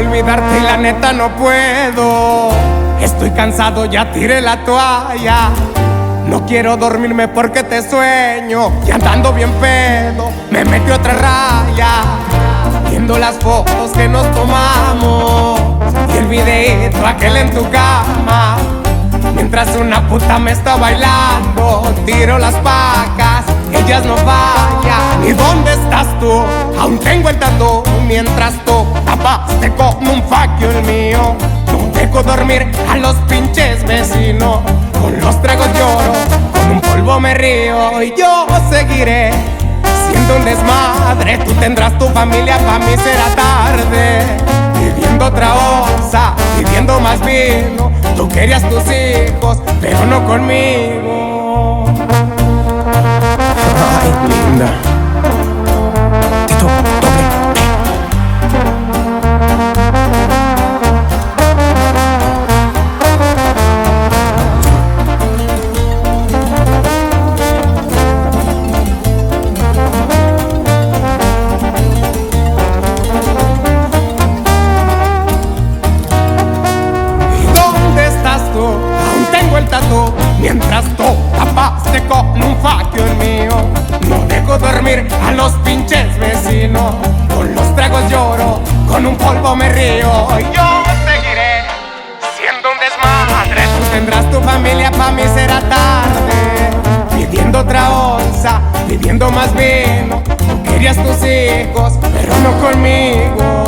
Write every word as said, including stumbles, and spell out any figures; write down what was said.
olvidarte y la neta no puedo. Estoy cansado, ya tiré la toalla. No quiero dormirme porque te sueño. Y andando bien pedo, me metí otra raya. Viendo las fotos que nos tomamos y el videito aquel en tu cama. Mientras una puta me está bailando, tiro las pacas, ellas no fallan. ¿Y dónde estás tú? Aún tengo el tatu. Mientras tú tapaste con un faquio el mío. No dejo dormir a los pinches vecinos. Con los tragos lloro, con un polvo me río. Y yo seguiré siendo un desmadre. Tú tendrás tu familia, pa' mí será tarde. Viviendo otra onza, pidiendo más vino. Tú querías tus hijos, pero no conmigo. Ay, linda. Tito, doble. Mientras tú tapaste con un faquio el mío. No dejo dormir a los pinches vecinos. Con los tragos lloro, con un polvo me río. Y yo seguiré siendo un desmadre. Tú tendrás tu familia, pa' mí será tarde. Pidiendo otra onza, pidiendo más vino. Tú querías tus hijos, pero no conmigo.